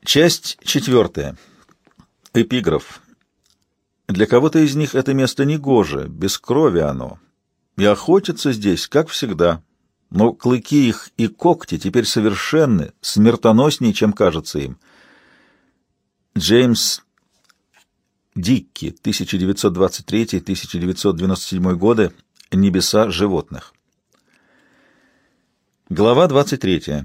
Часть 4. Эпиграф. Для кого-то из них это место негоже, без крови оно, и охотятся здесь, как всегда, но клыки их и когти теперь совершенны, смертоноснее, чем кажется им. Джеймс Дикки, 1923-1997 годы, «Небеса животных». Глава 23.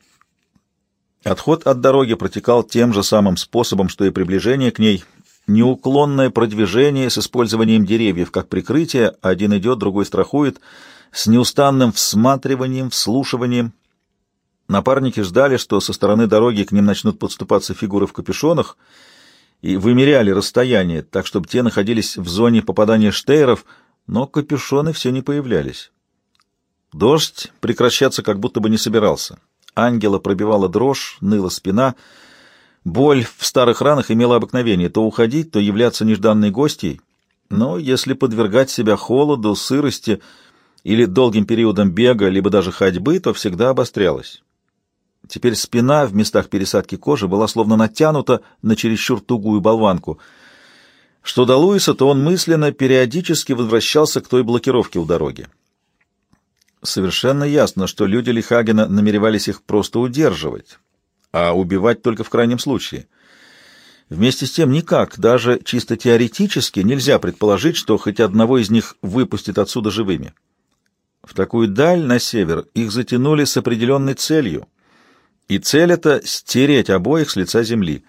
Отход от дороги протекал тем же самым способом, что и приближение к ней. Неуклонное продвижение с использованием деревьев как прикрытие, один идет, другой страхует, с неустанным всматриванием, вслушиванием. Напарники ждали, что со стороны дороги к ним начнут подступаться фигуры в капюшонах, и вымеряли расстояние, так чтобы те находились в зоне попадания штейров, но капюшоны все не появлялись. Дождь прекращаться как будто бы не собирался. Ангела пробивала дрожь, ныла спина. Боль в старых ранах имела обыкновение то уходить, то являться нежданной гостьей, но если подвергать себя холоду, сырости или долгим периодам бега, либо даже ходьбы, то всегда обострялась. Теперь спина в местах пересадки кожи была словно натянута на чересчур тугую болванку. Что до Луиса, то он мысленно периодически возвращался к той блокировке у дороги. Совершенно ясно, что люди Лихагена намеревались их просто удерживать, а убивать только в крайнем случае. Вместе с тем никак, даже чисто теоретически, нельзя предположить, что хоть одного из них выпустят отсюда живыми. В такую даль на север их затянули с определенной целью, и цель эта — стереть обоих с лица земли.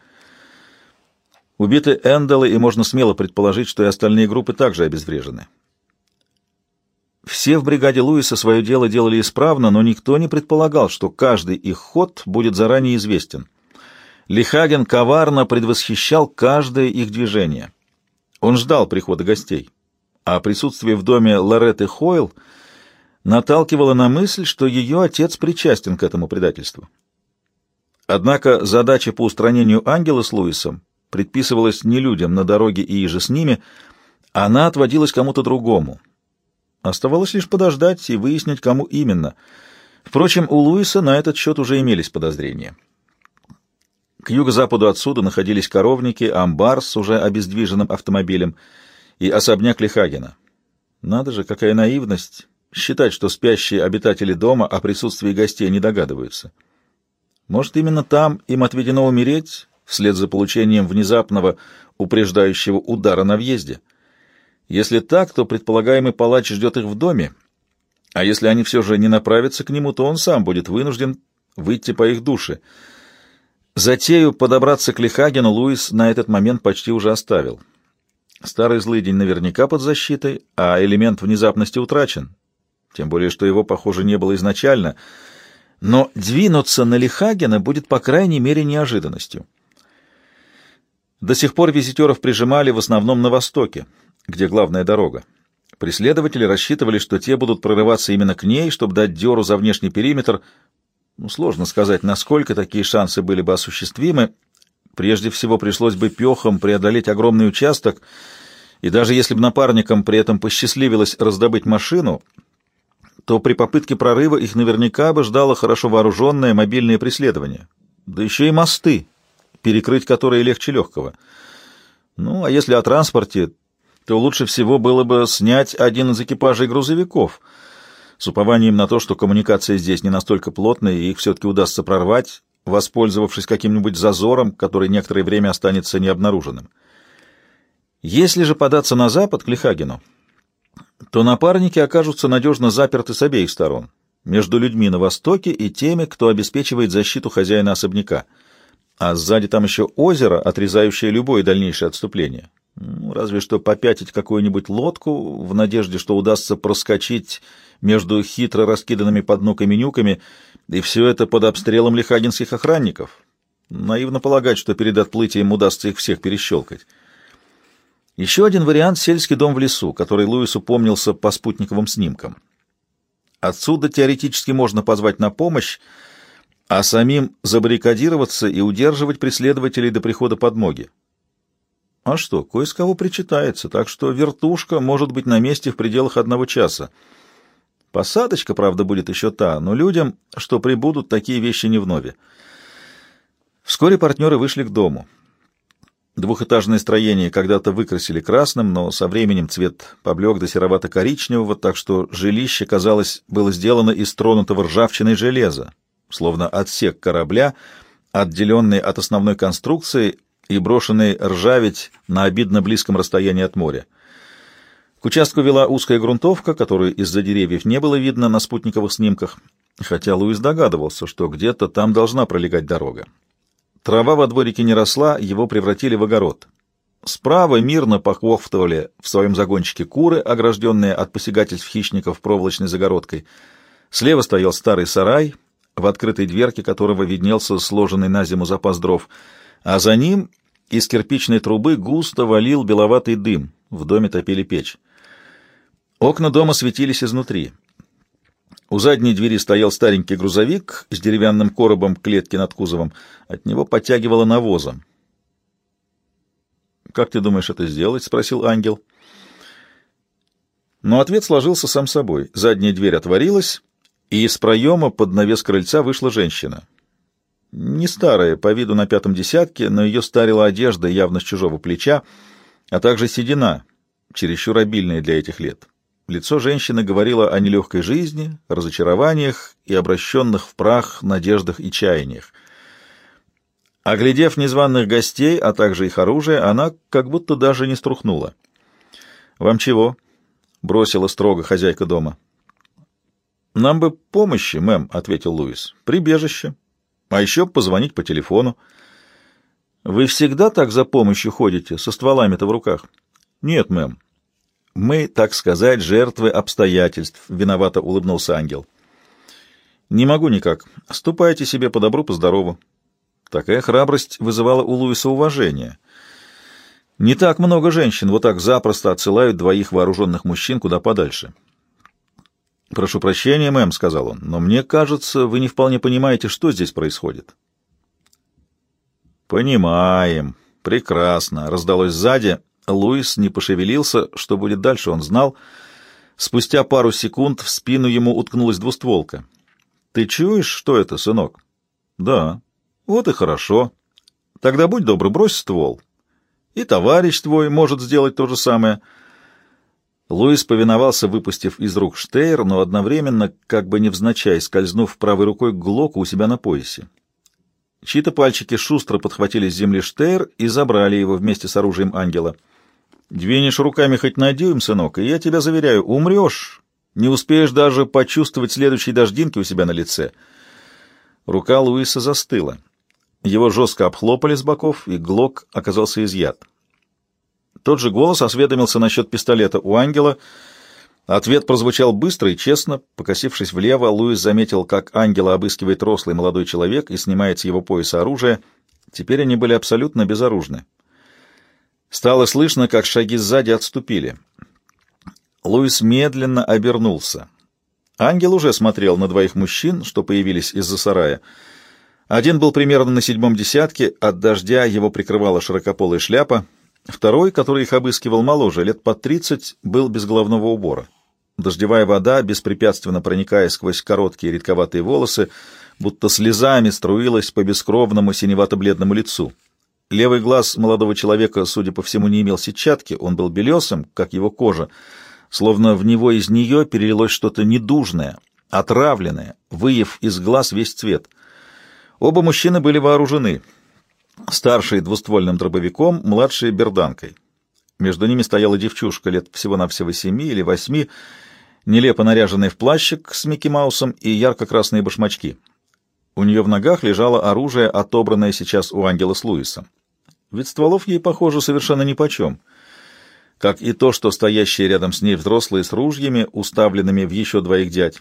Убиты Энделы, и можно смело предположить, что и остальные группы также обезврежены. Все в бригаде Луиса свое дело делали исправно, но никто не предполагал, что каждый их ход будет заранее известен. Лихаген коварно предвосхищал каждое их движение. Он ждал прихода гостей, а присутствие в доме Лоретты Хойл наталкивало на мысль, что ее отец причастен к этому предательству. Однако задача по устранению Ангела с Луисом предписывалась не людям на дороге и иже с ними, она отводилась кому-то другому. Оставалось лишь подождать и выяснить, кому именно. Впрочем, у Луиса на этот счет уже имелись подозрения. К юго-западу отсюда находились коровники, амбар с уже обездвиженным автомобилем и особняк Лихагена. Надо же, какая наивность считать, что спящие обитатели дома о присутствии гостей не догадываются. Может, именно там им отведено умереть вслед за получением внезапного упреждающего удара на въезде? Если так, то предполагаемый палач ждет их в доме, а если они все же не направятся к нему, то он сам будет вынужден выйти по их душе. Затею подобраться к Лихагену Луис на этот момент почти уже оставил. Старый злыдень наверняка под защитой, а элемент внезапности утрачен, тем более что его, похоже, не было изначально, но двинуться на Лихагена будет, по крайней мере, неожиданностью. До сих пор визитеров прижимали в основном на востоке, где главная дорога. Преследователи рассчитывали, что те будут прорываться именно к ней, чтобы дать дёру за внешний периметр. Сложно сказать, насколько такие шансы были бы осуществимы. Прежде всего, пришлось бы пёхом преодолеть огромный участок, и даже если бы напарникам при этом посчастливилось раздобыть машину, то при попытке прорыва их наверняка бы ждало хорошо вооруженное мобильное преследование. Да еще и мосты, перекрыть которые легче легкого. А если о транспорте, то лучше всего было бы снять один из экипажей грузовиков, с упованием на то, что коммуникация здесь не настолько плотная, и их все-таки удастся прорвать, воспользовавшись каким-нибудь зазором, который некоторое время останется необнаруженным. Если же податься на запад, к Лихагену, то напарники окажутся надежно заперты с обеих сторон, между людьми на востоке и теми, кто обеспечивает защиту хозяина особняка. А сзади там еще озеро, отрезающее любое дальнейшее отступление. Разве что попятить какую-нибудь лодку в надежде, что удастся проскочить между хитро раскиданными под дну каменюками, и все это под обстрелом лихагенских охранников. Наивно полагать, что перед отплытием удастся их всех перещелкать. Еще один вариант — сельский дом в лесу, который Луису помнился по спутниковым снимкам. Отсюда теоретически можно позвать на помощь, а самим забаррикадироваться и удерживать преследователей до прихода подмоги. А что, кое с кого причитается, так что вертушка может быть на месте в пределах 1 часа. Посадочка, правда, будет еще та, но людям, что прибудут, такие вещи не вновь. Вскоре партнеры вышли к дому. Двухэтажное строение когда-то выкрасили красным, но со временем цвет поблек до серовато-коричневого, так что жилище, казалось, было сделано из тронутого ржавчиной железа, словно отсек корабля, отделенный от основной конструкции и брошенный ржаветь на обидно близком расстоянии от моря. К участку вела узкая грунтовка, которую из-за деревьев не было видно на спутниковых снимках, хотя Луис догадывался, что где-то там должна пролегать дорога. Трава во дворике не росла, его превратили в огород. Справа мирно похвофтывали в своем загончике куры, огражденные от посягательств хищников проволочной загородкой. Слева стоял старый сарай, в открытой дверке которого виднелся сложенный на зиму запас дров, а за ним из кирпичной трубы густо валил беловатый дым, в доме топили печь. Окна дома светились изнутри. У задней двери стоял старенький грузовик с деревянным коробом клетки над кузовом. От него подтягивало навозом. «Как ты думаешь это сделать?» — спросил ангел. Но ответ сложился сам собой. Задняя дверь отворилась, и из проема под навес крыльца вышла женщина. Не старая, по виду на 5-м десятке, но ее старила одежда явно с чужого плеча, а также седина, чересчур обильная для этих лет. Лицо женщины говорило о нелегкой жизни, разочарованиях и обращенных в прах надеждах и чаяниях. Оглядев незваных гостей, а также их оружие, она как будто даже не струхнула. «Вам чего?» — бросила строго хозяйка дома. «Нам бы помощи, мэм», — ответил Луис. «Прибежище. А еще позвонить по телефону». «Вы всегда так за помощью ходите, со стволами-то в руках?» «Нет, мэм. Мы, так сказать, жертвы обстоятельств», — виновато улыбнулся ангел. «Не могу никак. Ступайте себе по добру, по здорову». Такая храбрость вызывала у Луиса уважение. Не так много женщин вот так запросто отсылают двоих вооруженных мужчин куда подальше. «Прошу прощения, мэм», — сказал он, — «но мне кажется, вы не вполне понимаете, что здесь происходит». «Понимаем. Прекрасно», — раздалось сзади. Луис не пошевелился, что будет дальше, он знал. Спустя пару секунд в спину ему уткнулась двустволка. «Ты чуешь, что это, сынок?» «Да». «Вот и хорошо. Тогда будь добр, брось ствол. И товарищ твой может сделать то же самое». Луис повиновался, выпустив из рук штейр, но одновременно, как бы невзначай, скользнув правой рукой к глоку у себя на поясе. Чьи-то пальчики шустро подхватили с земли штейр и забрали его вместе с оружием ангела. «Двинешь руками хоть на дюйм, сынок, и я тебя заверяю, умрешь. Не успеешь даже почувствовать следующей дождинки у себя на лице». Рука Луиса застыла. Его жестко обхлопали с боков, и глок оказался изъят. Тот же голос осведомился насчет пистолета у ангела. Ответ прозвучал быстро и честно. Покосившись влево, Луис заметил, как ангела обыскивает рослый молодой человек и снимает с его пояса оружие. Теперь они были абсолютно безоружны. Стало слышно, как шаги сзади отступили. Луис медленно обернулся. Ангел уже смотрел на двоих мужчин, что появились из-за сарая. Один был примерно на 7-м десятке, от дождя его прикрывала широкополая шляпа. Второй, который их обыскивал моложе, лет под 30, был без головного убора. Дождевая вода, беспрепятственно проникая сквозь короткие редковатые волосы, будто слезами струилась по бескровному синевато-бледному лицу. Левый глаз молодого человека, судя по всему, не имел сетчатки, он был белесым, как его кожа, словно в него из нее перелилось что-то недужное, отравленное, выев из глаз весь цвет. Оба мужчины были вооружены. Старший двуствольным дробовиком, младший берданкой. Между ними стояла девчушка лет всего-навсего 7 или 8, нелепо наряженная в плащик с Микки Маусом и ярко-красные башмачки. У нее в ногах лежало оружие, отобранное сейчас у ангела с Луисом. Ведь стволов ей, похоже, совершенно нипочем. Как и то, что стоящие рядом с ней взрослые с ружьями, уставленными в еще двоих дядь.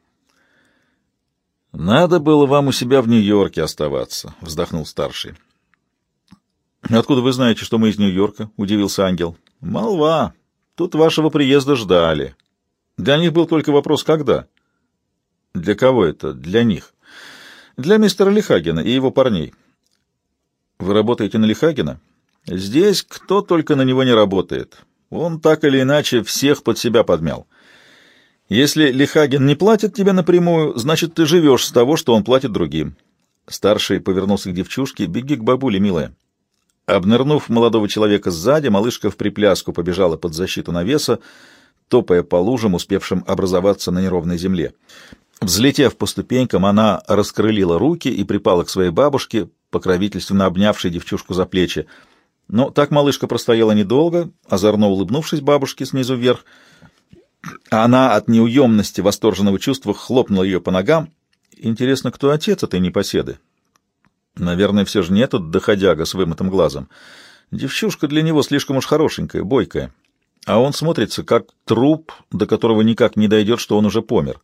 «Надо было вам у себя в Нью-Йорке оставаться», — вздохнул старший. «Откуда вы знаете, что мы из Нью-Йорка?» — удивился ангел. «Молва. Тут вашего приезда ждали. Для них был только вопрос, когда». «Для кого это? Для них?» «Для мистера Лихагена и его парней». «Вы работаете на Лихагена?» «Здесь кто только на него не работает. Он так или иначе всех под себя подмял. Если Лихаген не платит тебе напрямую, значит, ты живешь с того, что он платит другим. Старший повернулся к девчушке. «Беги к бабуле, милая». Обнырнув молодого человека сзади, малышка в припляску побежала под защиту навеса, топая по лужам, успевшим образоваться на неровной земле. Взлетев по ступенькам, она раскрылила руки и припала к своей бабушке, покровительственно обнявшей девчушку за плечи. Но так малышка простояла недолго, озорно улыбнувшись бабушке снизу вверх. Она от неуемности восторженного чувства хлопнула ее по ногам. «Интересно, кто отец этой непоседы?» «Наверное, все же не этот доходяга с вымытым глазом. Девчушка для него слишком уж хорошенькая, бойкая. А он смотрится как труп, до которого никак не дойдет, что он уже помер».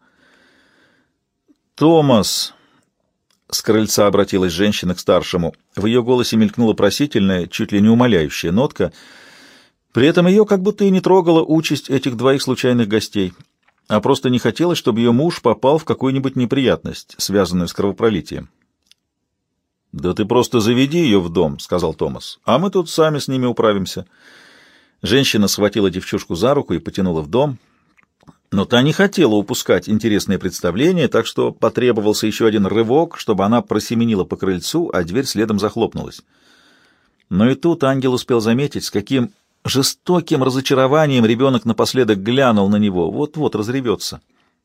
«Томас!» — с крыльца обратилась женщина к старшему. В ее голосе мелькнула просительная, чуть ли не умоляющая нотка. При этом ее как будто и не трогала участь этих двоих случайных гостей, а просто не хотелось, чтобы ее муж попал в какую-нибудь неприятность, связанную с кровопролитием. «Да ты просто заведи ее в дом», — сказал Томас, — «а мы тут сами с ними управимся». Женщина схватила девчушку за руку и потянула в дом, но та не хотела упускать интересное представление, так что потребовался еще один рывок, чтобы она просеменила по крыльцу, а дверь следом захлопнулась. Но и тут ангел успел заметить, с каким жестоким разочарованием ребенок напоследок глянул на него, вот-вот разревется.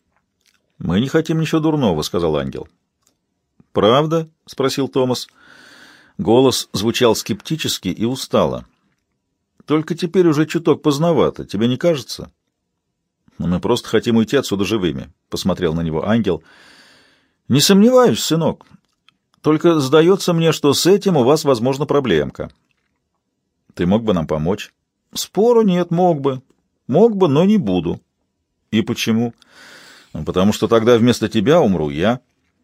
«Мы не хотим ничего дурного», — сказал ангел. «Правда?» — спросил Томас. Голос звучал скептически и устало. «Только теперь уже чуток поздновато, тебе не кажется?» «Мы просто хотим уйти отсюда живыми», — посмотрел на него ангел. «Не сомневаюсь, сынок. Только сдается мне, что с этим у вас, возможно, проблемка. Ты мог бы нам помочь?» «Спору нет, мог бы. Мог бы, но не буду». «И почему?» «Потому что тогда вместо тебя умру я.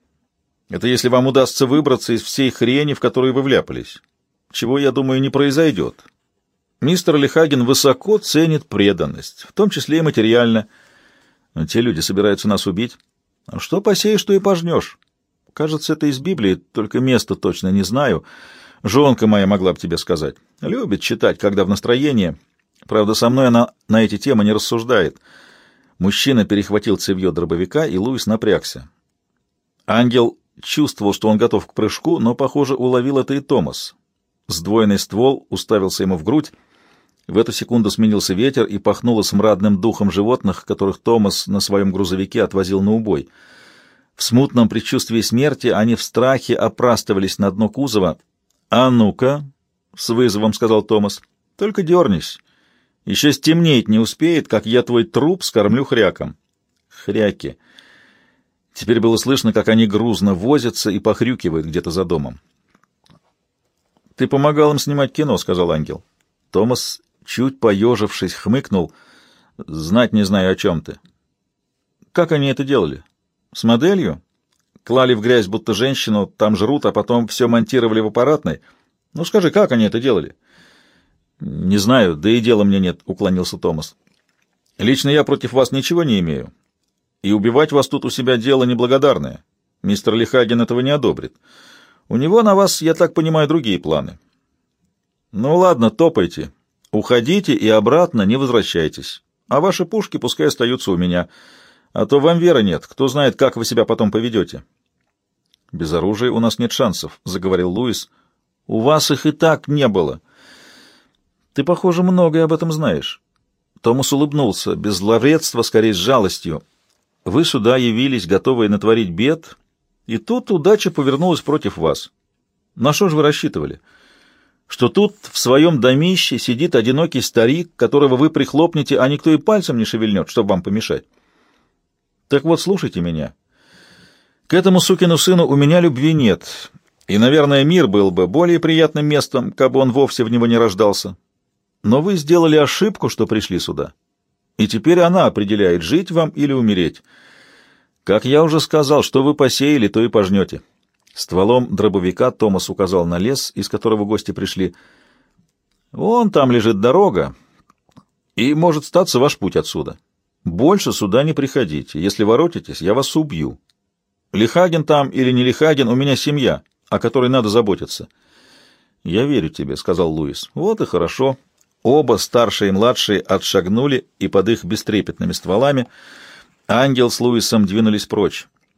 Это если вам удастся выбраться из всей хрени, в которую вы вляпались. Чего, я думаю, не произойдет. Мистер Лихаген высоко ценит преданность, в том числе и материально. Но те люди собираются нас убить. А что посеешь, то и пожнешь. Кажется, это из Библии, только место точно не знаю. Жонка моя могла бы тебе сказать. Любит читать, когда в настроении. Правда, со мной она на эти темы не рассуждает». Мужчина перехватил цевьё дробовика, и Луис напрягся. Ангел чувствовал, что он готов к прыжку, но, похоже, уловил это и Томас. Сдвоенный ствол уставился ему в грудь. В эту секунду сменился ветер и пахнуло смрадным духом животных, которых Томас на своем грузовике отвозил на убой. В смутном предчувствии смерти они в страхе опрастывались на дно кузова. «А ну-ка!» — с вызовом сказал Томас. «Только дернись. Еще стемнеет не успеет, как я твой труп скормлю хряком». Хряки. Теперь было слышно, как они грузно возятся и похрюкивают где-то за домом. «Ты помогал им снимать кино», — сказал ангел. Томас, чуть поежившись, хмыкнул. «Знать не знаю, о чем ты». «Как они это делали? С моделью? Клали в грязь будто женщину, там жрут, а потом все монтировали в аппаратной? Ну скажи, как они это делали?» «Не знаю, да и дела мне нет», — уклонился Томас. «Лично я против вас ничего не имею. И убивать вас тут у себя дело неблагодарное. Мистер Лихаген этого не одобрит. У него на вас, я так понимаю, другие планы. Ну ладно, топайте. Уходите и обратно не возвращайтесь. А ваши пушки пускай остаются у меня. А то вам веры нет. Кто знает, как вы себя потом поведете». «Без оружия у нас нет шансов», — заговорил Луис. «У вас их и так не было». «Ты, похоже, многое об этом знаешь». Томас улыбнулся, без злоредства, скорее с жалостью. «Вы сюда явились, готовые натворить бед, и тут удача повернулась против вас. На что же вы рассчитывали? Что тут в своем домище сидит одинокий старик, которого вы прихлопнете, а никто и пальцем не шевельнет, чтобы вам помешать? Так вот, слушайте меня. К этому сукину сыну у меня любви нет, и, наверное, мир был бы более приятным местом, кабы он вовсе в него не рождался. Но вы сделали ошибку, что пришли сюда, и теперь она определяет, жить вам или умереть. Как я уже сказал, что вы посеяли, то и пожнете». Стволом дробовика Томас указал на лес, из которого гости пришли. «Вон там лежит дорога, и может статься ваш путь отсюда. Больше сюда не приходите. Если воротитесь, я вас убью. Лихаген там или не Лихаген, у меня семья, о которой надо заботиться». «Я верю тебе», — сказал Луис. «Вот и хорошо». Оба, старшие и младшие, отшагнули, и под их бестрепетными стволами ангел с Луисом двинулись прочь.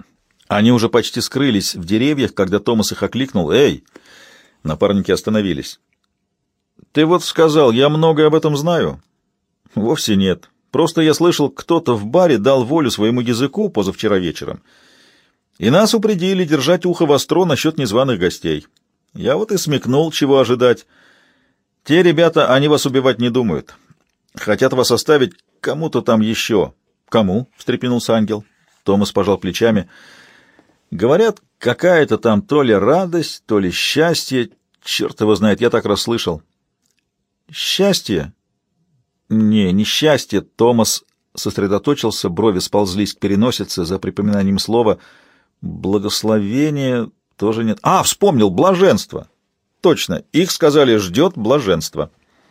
Они уже почти скрылись в деревьях, когда Томас их окликнул. «Эй!» Напарники остановились. «Ты вот сказал, я многое об этом знаю?» «Вовсе нет. Просто я слышал, кто-то в баре дал волю своему языку позавчера вечером, и нас упредили держать ухо востро насчет незваных гостей. Я вот и смекнул, чего ожидать. Те ребята, они вас убивать не думают. Хотят вас оставить кому-то там еще». «Кому?» — встрепенулся ангел. Томас пожал плечами. «Говорят, какая-то там то ли радость, то ли счастье. Черт его знает, я так расслышал». «Счастье?» Не счастье». Томас сосредоточился, брови сползлись к переносице за припоминанием слова. «Благословение» тоже нет. Вспомнил, блаженство. Точно, их, сказали, ждет блаженство.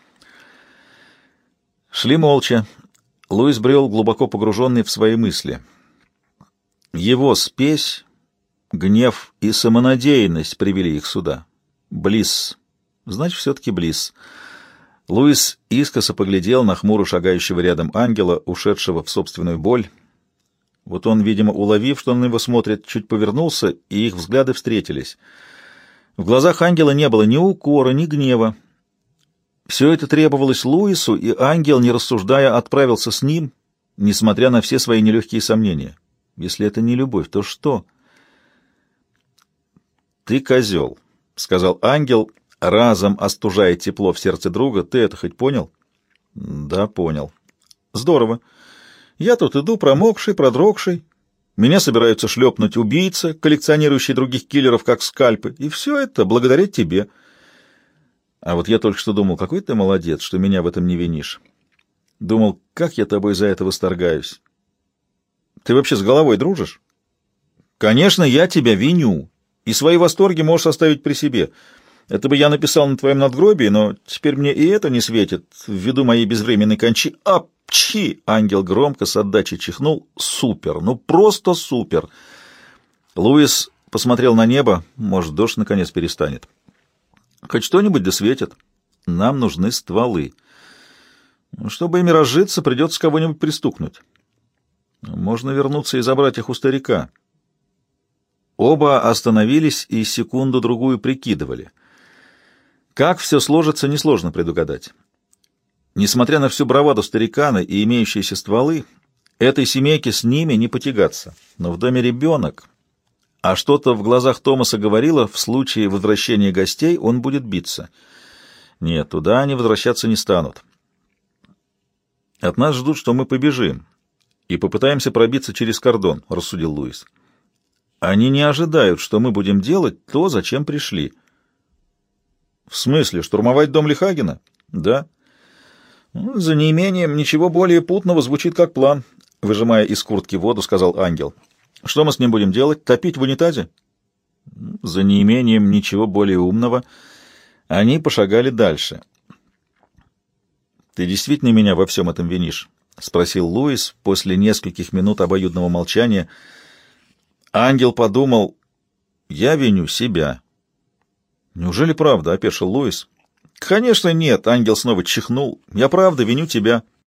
Шли молча. Луис брел, глубоко погруженный в свои мысли. Его спесь, гнев и самонадеянность привели их сюда. Близ. Значит, все-таки Близ. Луис искоса поглядел на хмуро шагающего рядом ангела, ушедшего в собственную боль. Вот он, видимо, уловив, что на него смотрят, чуть повернулся, и их взгляды встретились. В глазах ангела не было ни укора, ни гнева. Все это требовалось Луису, и ангел, не рассуждая, отправился с ним, несмотря на все свои нелегкие сомнения. Если это не любовь, то что? «Ты козел», — сказал ангел, разом остужая тепло в сердце друга. «Ты это хоть понял?» «Да, понял». «Здорово. Я тут иду промокший, продрогший. Меня собираются шлепнуть убийца, коллекционирующий других киллеров как скальпы, и все это благодаря тебе. А вот я только что думал, какой ты молодец, что меня в этом не винишь. Думал, как я тобой за это восторгаюсь. Ты вообще с головой дружишь? Конечно, я тебя виню, и свои восторги можешь оставить при себе. Это бы я написал на твоем надгробии, но теперь мне и это не светит, ввиду моей безвременной кончи. Апчхи! Ангел громко с отдачей чихнул. Супер, ну просто супер. Луис посмотрел на небо, может, дождь наконец перестанет. Хоть что-нибудь да светит. Нам нужны стволы. Чтобы ими разжиться, придется кого-нибудь пристукнуть. Можно вернуться и забрать их у старика. Оба остановились и секунду-другую прикидывали. Как все сложится, несложно предугадать. Несмотря на всю браваду старикана и имеющиеся стволы, этой семейке с ними не потягаться. Но в доме ребенок, а что-то в глазах Томаса говорило, в случае возвращения гостей он будет биться. Нет, туда они возвращаться не станут. От нас ждут, что мы побежим и попытаемся пробиться через кордон, рассудил Луис. Они не ожидают, что мы будем делать то, зачем пришли. В смысле, штурмовать дом Лихагена? Да. За неимением ничего более путного звучит как план, выжимая из куртки воду, сказал ангел. Что мы с ним будем делать? Топить в унитазе? За неимением ничего более умного. Они пошагали дальше. «Ты действительно меня во всем этом винишь?» — спросил Луис после нескольких минут обоюдного молчания. Ангел подумал: «Я виню себя». «Неужели правда?» — опешил Луис. «Конечно нет», — ангел снова чихнул. «Я правда виню тебя».